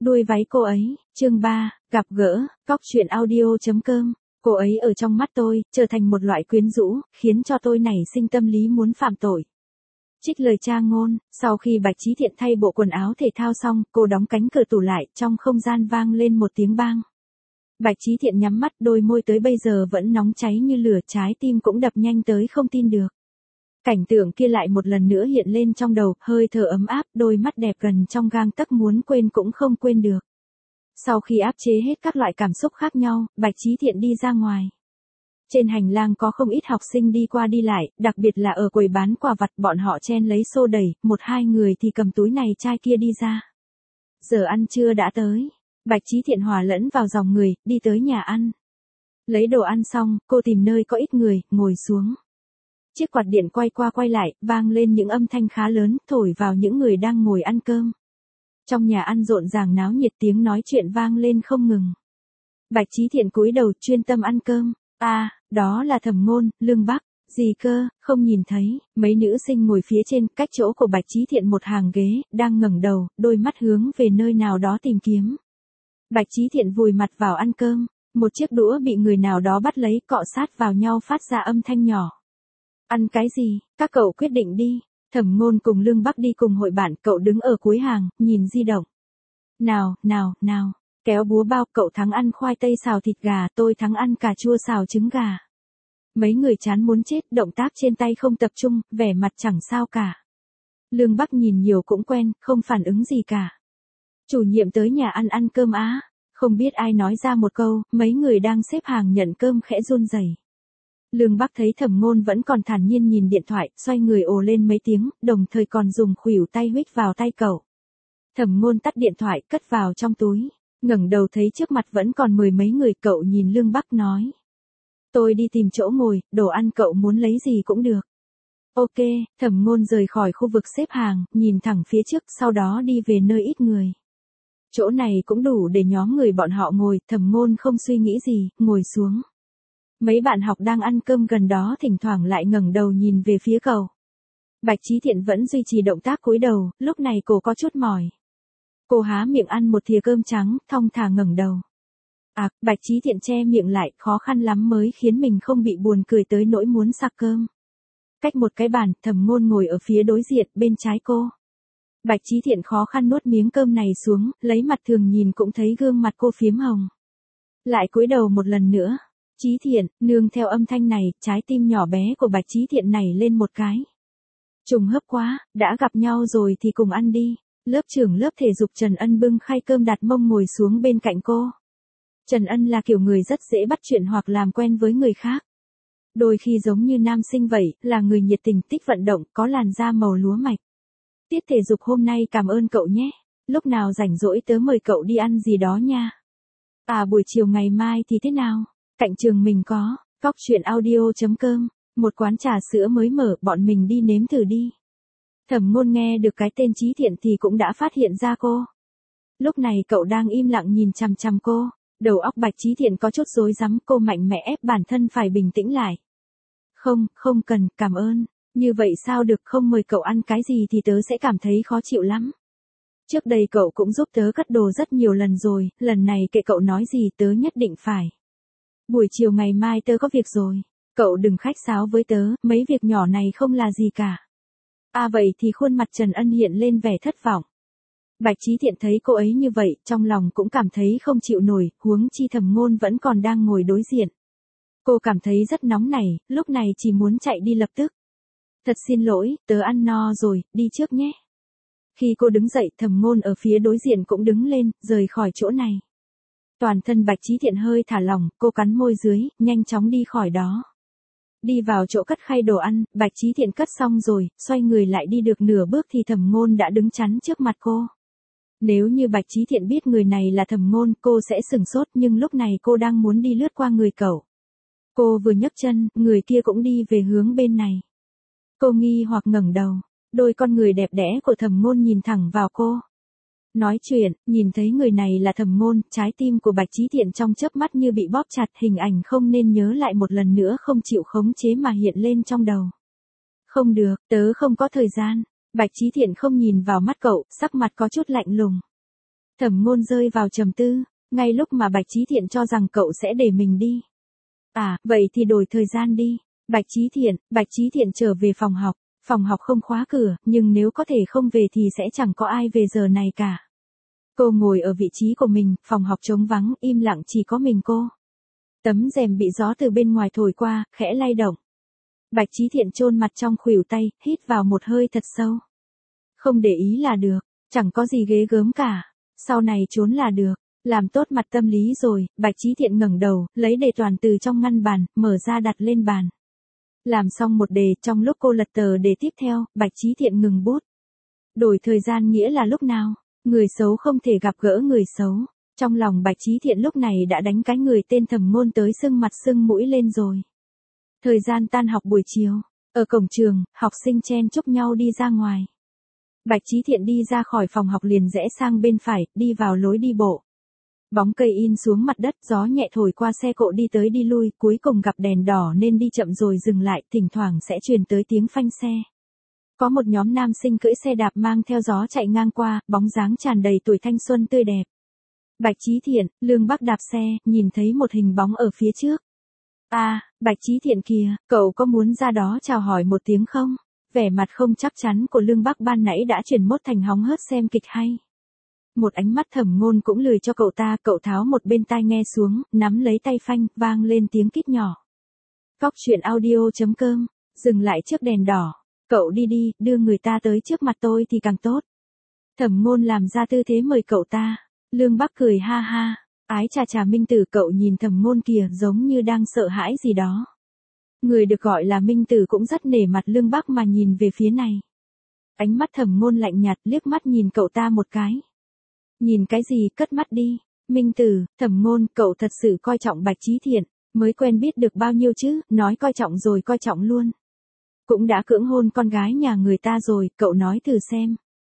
Đuôi váy cô ấy, chương 3, gặp gỡ, cóc truyện audio.com. Cô ấy ở trong mắt tôi, trở thành một loại quyến rũ, khiến cho tôi nảy sinh tâm lý muốn phạm tội. Trích lời cha ngôn, sau khi Bạch Chí Thiện thay bộ quần áo thể thao xong, cô đóng cánh cửa tủ lại, trong không gian vang lên một tiếng bang. Bạch Chí Thiện nhắm mắt, đôi môi tới bây giờ vẫn nóng cháy như lửa, trái tim cũng đập nhanh tới không tin được. Cảnh tượng kia lại một lần nữa hiện lên trong đầu, hơi thở ấm áp, đôi mắt đẹp gần trong gang tấc muốn quên cũng không quên được. Sau khi áp chế hết các loại cảm xúc khác nhau, Bạch Chí Thiện đi ra ngoài. Trên hành lang có không ít học sinh đi qua đi lại, đặc biệt là ở quầy bán quà vặt, bọn họ chen lấy xô đẩy, một hai người thì cầm túi này chai kia đi ra. Giờ ăn trưa đã tới. Bạch Chí Thiện hòa lẫn vào dòng người, đi tới nhà ăn. Lấy đồ ăn xong, cô tìm nơi có ít người, ngồi xuống. Chiếc quạt điện quay qua quay lại, vang lên những âm thanh khá lớn, thổi vào những người đang ngồi ăn cơm. Trong nhà ăn rộn ràng náo nhiệt, tiếng nói chuyện vang lên không ngừng. Bạch Chí Thiện cúi đầu chuyên tâm ăn cơm. Đó là Thẩm Ngôn, Lương Bắc. Gì cơ, không nhìn thấy. Mấy nữ sinh ngồi phía trên, cách chỗ của Bạch Chí Thiện một hàng ghế, đang ngẩng đầu, đôi mắt hướng về nơi nào đó tìm kiếm. Bạch Chí Thiện vùi mặt vào ăn cơm, một chiếc đũa bị người nào đó bắt lấy, cọ sát vào nhau phát ra âm thanh nhỏ. Ăn cái gì, các cậu quyết định đi. Thẩm Ngôn cùng Lương Bắc đi cùng hội bạn, cậu đứng ở cuối hàng, nhìn di động. Nào, kéo búa bao, cậu thắng ăn khoai tây xào thịt gà, tôi thắng ăn cà chua xào trứng gà. Mấy người chán muốn chết, động tác trên tay không tập trung, vẻ mặt chẳng sao cả. Lương Bắc nhìn nhiều cũng quen, không phản ứng gì cả. Chủ nhiệm tới nhà ăn cơm á. Không biết ai nói ra một câu, mấy người đang xếp hàng nhận cơm khẽ run rẩy. Lương Bắc thấy Thẩm Ngôn vẫn còn thản nhiên nhìn điện thoại, xoay người ồ lên mấy tiếng, đồng thời còn dùng khuỷu tay huých vào tay cậu. Thẩm Ngôn tắt điện thoại, cất vào trong túi, ngẩng đầu thấy trước mặt vẫn còn mười mấy người, cậu nhìn Lương Bắc nói. Tôi đi tìm chỗ ngồi, đồ ăn cậu muốn lấy gì cũng được. Ok, Thẩm Ngôn rời khỏi khu vực xếp hàng, nhìn thẳng phía trước, sau đó đi về nơi ít người. Chỗ này cũng đủ để nhóm người bọn họ ngồi, Thẩm Ngôn không suy nghĩ gì, ngồi xuống. Mấy bạn học đang ăn cơm gần đó thỉnh thoảng lại ngẩng đầu nhìn về phía cậu. Bạch Chí Thiện vẫn duy trì động tác cúi đầu, lúc này cô có chút mỏi. Cô há miệng ăn một thìa cơm trắng, thong thả ngẩng đầu. Bạch Chí Thiện che miệng lại, khó khăn lắm mới khiến mình không bị buồn cười tới nỗi muốn sặc cơm. Cách một cái bàn, Thẩm Ngôn ngồi ở phía đối diện, bên trái cô. Bạch Chí Thiện khó khăn nuốt miếng cơm này xuống, lấy mặt thường nhìn cũng thấy gương mặt cô phiếm hồng. Lại cúi đầu một lần nữa. Chí Thiện, nương theo âm thanh này, trái tim nhỏ bé của Bạch Chí Thiện nảy lên một cái. Trùng hợp quá, đã gặp nhau rồi thì cùng ăn đi. Lớp trưởng lớp thể dục Trần Ân bưng khay cơm đặt mông ngồi xuống bên cạnh cô. Trần Ân là kiểu người rất dễ bắt chuyện hoặc làm quen với người khác. Đôi khi giống như nam sinh vậy, là người nhiệt tình, thích vận động, có làn da màu lúa mạch. Tiết thể dục hôm nay cảm ơn cậu nhé. Lúc nào rảnh rỗi tớ mời cậu đi ăn gì đó nha. Buổi chiều ngày mai thì thế nào? Cạnh trường mình có, cóc truyện audio.com, một quán trà sữa mới mở, bọn mình đi nếm thử đi. Thẩm Ngôn nghe được cái tên Chí Thiện thì cũng đã phát hiện ra cô. Lúc này cậu đang im lặng nhìn chằm chằm cô, đầu óc Bạch Chí Thiện có chút rối rắm, cô mạnh mẽ ép bản thân phải bình tĩnh lại. Không cần, cảm ơn. Như vậy sao được, không mời cậu ăn cái gì thì tớ sẽ cảm thấy khó chịu lắm. Trước đây cậu cũng giúp tớ cất đồ rất nhiều lần rồi, lần này kệ cậu nói gì tớ nhất định phải. Buổi chiều ngày mai tớ có việc rồi. Cậu đừng khách sáo với tớ, mấy việc nhỏ này không là gì cả. Vậy thì khuôn mặt Trần Ân hiện lên vẻ thất vọng. Bạch Chí Thiện thấy cô ấy như vậy, trong lòng cũng cảm thấy không chịu nổi, huống chi Thẩm Ngôn vẫn còn đang ngồi đối diện. Cô cảm thấy rất nóng nảy, lúc này chỉ muốn chạy đi lập tức. Thật xin lỗi, tớ ăn no rồi, đi trước nhé. Khi cô đứng dậy, Thẩm Ngôn ở phía đối diện cũng đứng lên, rời khỏi chỗ này. Toàn thân Bạch Chí Thiện hơi thả lỏng, cô cắn môi dưới, nhanh chóng đi khỏi đó. Đi vào chỗ cất khay đồ ăn, Bạch Chí Thiện cất xong rồi, xoay người lại đi được nửa bước thì Thẩm Ngôn đã đứng chắn trước mặt cô. Nếu như Bạch Chí Thiện biết người này là Thẩm Ngôn, cô sẽ sửng sốt, nhưng lúc này cô đang muốn đi lướt qua người cậu. Cô vừa nhấc chân, người kia cũng đi về hướng bên này. Cô nghi hoặc ngẩng đầu, đôi con người đẹp đẽ của Thẩm Ngôn nhìn thẳng vào cô. Nói chuyện, nhìn thấy người này là Thẩm Ngôn, trái tim của Bạch Chí Thiện trong chớp mắt như bị bóp chặt, hình ảnh không nên nhớ lại một lần nữa không chịu khống chế mà hiện lên trong đầu. Không được, tớ không có thời gian. Bạch Chí Thiện không nhìn vào mắt cậu, sắc mặt có chút lạnh lùng. Thẩm Ngôn rơi vào trầm tư, ngay lúc mà Bạch Chí Thiện cho rằng cậu sẽ để mình đi. À, vậy thì đổi thời gian đi. Bạch Chí Thiện trở về phòng học không khóa cửa, nhưng nếu có thể không về thì sẽ chẳng có ai về giờ này cả. Cô ngồi ở vị trí của mình, phòng học trống vắng, im lặng chỉ có mình cô. Tấm rèm bị gió từ bên ngoài thổi qua, khẽ lay động. Bạch Chí Thiện chôn mặt trong khuỷu tay, hít vào một hơi thật sâu. Không để ý là được, chẳng có gì ghê gớm cả. Sau này trốn là được. Làm tốt mặt tâm lý rồi, Bạch Chí Thiện ngẩng đầu, lấy đề toàn từ trong ngăn bàn, mở ra đặt lên bàn. Làm xong một đề, trong lúc cô lật tờ đề tiếp theo, Bạch Chí Thiện ngừng bút. Đổi thời gian nghĩa là lúc nào? Người xấu không thể gặp gỡ người xấu. Trong lòng Bạch Chí Thiện lúc này đã đánh cái người tên Thẩm Ngôn tới sưng mặt sưng mũi lên rồi. Thời gian tan học buổi chiều, ở cổng trường, học sinh chen chúc nhau đi ra ngoài. Bạch Chí Thiện đi ra khỏi phòng học liền rẽ sang bên phải, đi vào lối đi bộ. Bóng cây in xuống mặt đất, gió nhẹ thổi qua xe cộ đi tới đi lui, cuối cùng gặp đèn đỏ nên đi chậm rồi dừng lại, thỉnh thoảng sẽ truyền tới tiếng phanh xe. Có một nhóm nam sinh cưỡi xe đạp mang theo gió chạy ngang qua, bóng dáng tràn đầy tuổi thanh xuân tươi đẹp. Bạch Chí Thiện, Lương Bắc đạp xe, nhìn thấy một hình bóng ở phía trước. À, Bạch Chí Thiện kìa, cậu có muốn ra đó chào hỏi một tiếng không? Vẻ mặt không chắc chắn của Lương Bắc ban nãy đã chuyển mốt thành hóng hớt xem kịch hay. Một ánh mắt Thẩm Ngôn cũng lười cho cậu ta, cậu tháo một bên tai nghe xuống, nắm lấy tay phanh, vang lên tiếng kít nhỏ. Cóc truyện audio.com, dừng lại trước đèn đỏ. Cậu đi đi, đưa người ta tới trước mặt tôi thì càng tốt. Thẩm Ngôn làm ra tư thế mời cậu ta. Lương Bắc cười ha ha. Ái chà chà Minh Tử, cậu nhìn Thẩm Ngôn kìa, giống như đang sợ hãi gì đó. Người được gọi là Minh Tử cũng rất nể mặt Lương Bắc mà nhìn về phía này. Ánh mắt Thẩm Ngôn lạnh nhạt, liếc mắt nhìn cậu ta một cái. Nhìn cái gì, cất mắt đi. Minh Tử, Thẩm Ngôn, cậu thật sự coi trọng Bạch Chí Thiện, mới quen biết được bao nhiêu chứ, nói coi trọng rồi coi trọng luôn. Cũng đã cưỡng hôn con gái nhà người ta rồi, cậu nói thử xem.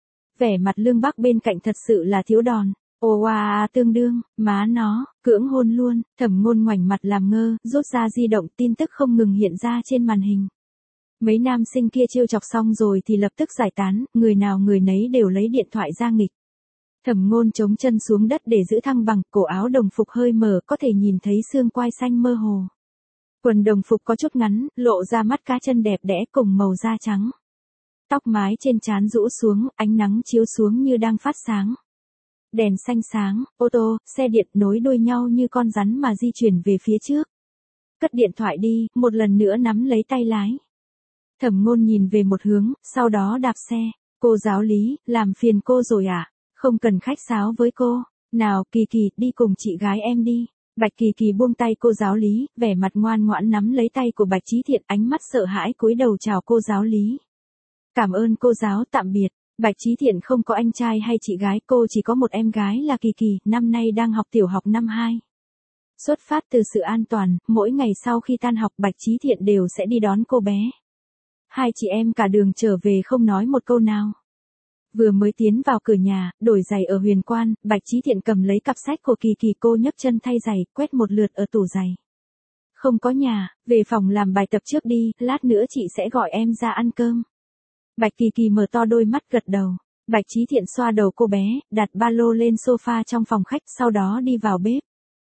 Vẻ mặt Lương Bắc bên cạnh thật sự là thiếu đòn. Ồ à, tương đương, má nó, cưỡng hôn luôn. Thẩm Ngôn ngoảnh mặt làm ngơ, rút ra di động, tin tức không ngừng hiện ra trên màn hình. Mấy nam sinh kia trêu chọc xong rồi thì lập tức giải tán, người nào người nấy đều lấy điện thoại ra nghịch. Thẩm Ngôn chống chân xuống đất để giữ thăng bằng, cổ áo đồng phục hơi mở, có thể nhìn thấy xương quai xanh mơ hồ. Quần đồng phục có chút ngắn, lộ ra mắt cá chân đẹp đẽ cùng màu da trắng. Tóc mái trên trán rũ xuống, ánh nắng chiếu xuống như đang phát sáng. Đèn xanh sáng, ô tô, xe điện nối đuôi nhau như con rắn mà di chuyển về phía trước. Cất điện thoại đi, một lần nữa nắm lấy tay lái. Thẩm Ngôn nhìn về một hướng, sau đó đạp xe. Cô giáo lý, làm phiền cô rồi à? Không cần khách sáo với cô. Nào, Kỳ Kỳ, đi cùng chị gái em đi. Bạch Kỳ Kỳ buông tay cô giáo lý, vẻ mặt ngoan ngoãn nắm lấy tay của Bạch Chí Thiện, ánh mắt sợ hãi cúi đầu chào cô giáo lý. Cảm ơn cô giáo, tạm biệt. Bạch Chí Thiện không có anh trai hay chị gái, cô chỉ có một em gái là Kỳ Kỳ, năm nay đang học tiểu học năm 2. Xuất phát từ sự an toàn, mỗi ngày sau khi tan học Bạch Chí Thiện đều sẽ đi đón cô bé. Hai chị em cả đường trở về không nói một câu nào. Vừa mới tiến vào cửa nhà, đổi giày ở Huyền Quan, Bạch Chí Thiện cầm lấy cặp sách của Kỳ Kỳ, cô nhấc chân thay giày, quét một lượt ở tủ giày. Không có nhà, về phòng làm bài tập trước đi, lát nữa chị sẽ gọi em ra ăn cơm. Bạch Kỳ Kỳ mở to đôi mắt gật đầu. Bạch Chí Thiện xoa đầu cô bé, đặt ba lô lên sofa trong phòng khách, sau đó đi vào bếp.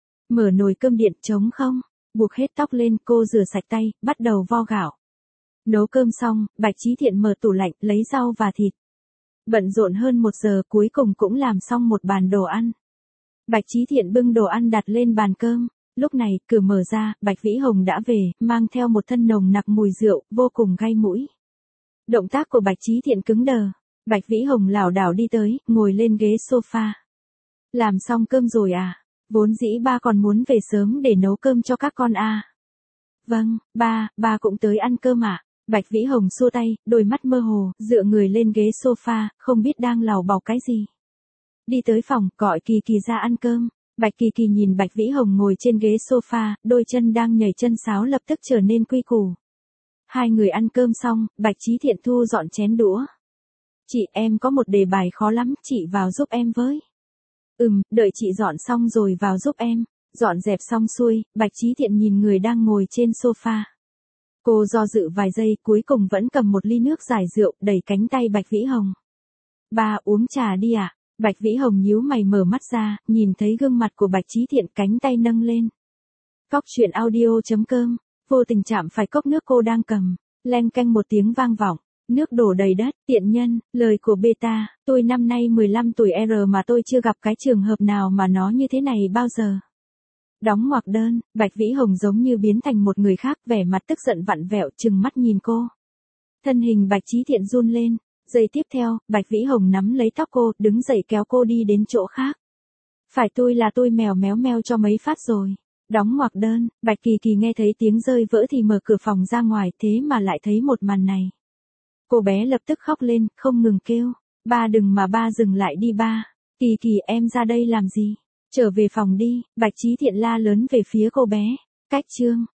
Mở nồi cơm điện trống không, buộc hết tóc lên, cô rửa sạch tay, bắt đầu vo gạo. Nấu cơm xong, Bạch Chí Thiện mở tủ lạnh, lấy rau và thịt. Bận rộn hơn 1 giờ cuối cùng cũng làm xong một bàn đồ ăn. Bạch Chí Thiện bưng đồ ăn đặt lên bàn cơm. Lúc này, cửa mở ra, Bạch Vĩ Hồng đã về, mang theo một thân nồng nặc mùi rượu, vô cùng gay mũi. Động tác của Bạch Chí Thiện cứng đờ. Bạch Vĩ Hồng lảo đảo đi tới, ngồi lên ghế sofa. Làm xong cơm rồi à? Vốn dĩ ba còn muốn về sớm để nấu cơm cho các con à? Vâng, ba cũng tới ăn cơm ạ. Bạch Vĩ Hồng xua tay, đôi mắt mơ hồ, dựa người lên ghế sofa, không biết đang lào bào cái gì. Đi tới phòng, gọi Kỳ Kỳ ra ăn cơm. Bạch Kỳ Kỳ nhìn Bạch Vĩ Hồng ngồi trên ghế sofa, đôi chân đang nhảy chân sáo lập tức trở nên quy củ. Hai người ăn cơm xong, Bạch Chí Thiện thu dọn chén đũa. Chị, em có một đề bài khó lắm, chị vào giúp em với. Đợi chị dọn xong rồi vào giúp em. Dọn dẹp xong xuôi, Bạch Chí Thiện nhìn người đang ngồi trên sofa. Cô do dự vài giây, cuối cùng vẫn cầm một ly nước giải rượu, đẩy cánh tay Bạch Vĩ Hồng. Ba, uống trà đi ạ. Bạch Vĩ Hồng nhíu mày mở mắt ra, nhìn thấy gương mặt của Bạch Chí Thiện, cánh tay nâng lên. Cóc truyện audio.com, vô tình chạm phải cốc nước cô đang cầm, leng canh một tiếng vang vọng, nước đổ đầy đất, tiện nhân, lời của beta, tôi năm nay 15 tuổi R mà tôi chưa gặp cái trường hợp nào mà nó như thế này bao giờ. Đóng ngoặc đơn, Bạch Vĩ Hồng giống như biến thành một người khác, vẻ mặt tức giận vặn vẹo, trừng mắt nhìn cô. Thân hình Bạch Chí Thiện run lên, giây tiếp theo, Bạch Vĩ Hồng nắm lấy tóc cô, đứng dậy kéo cô đi đến chỗ khác. Phải tôi là tôi mèo méo meo cho mấy phát rồi. Đóng ngoặc đơn, Bạch Kỳ Kỳ nghe thấy tiếng rơi vỡ thì mở cửa phòng ra ngoài, thế mà lại thấy một màn này. Cô bé lập tức khóc lên, không ngừng kêu. Ba đừng mà ba dừng lại đi ba. Kỳ Kỳ em ra đây làm gì? Trở về phòng đi, Bạch Chí Thiện la lớn về phía cô bé. Cách chương.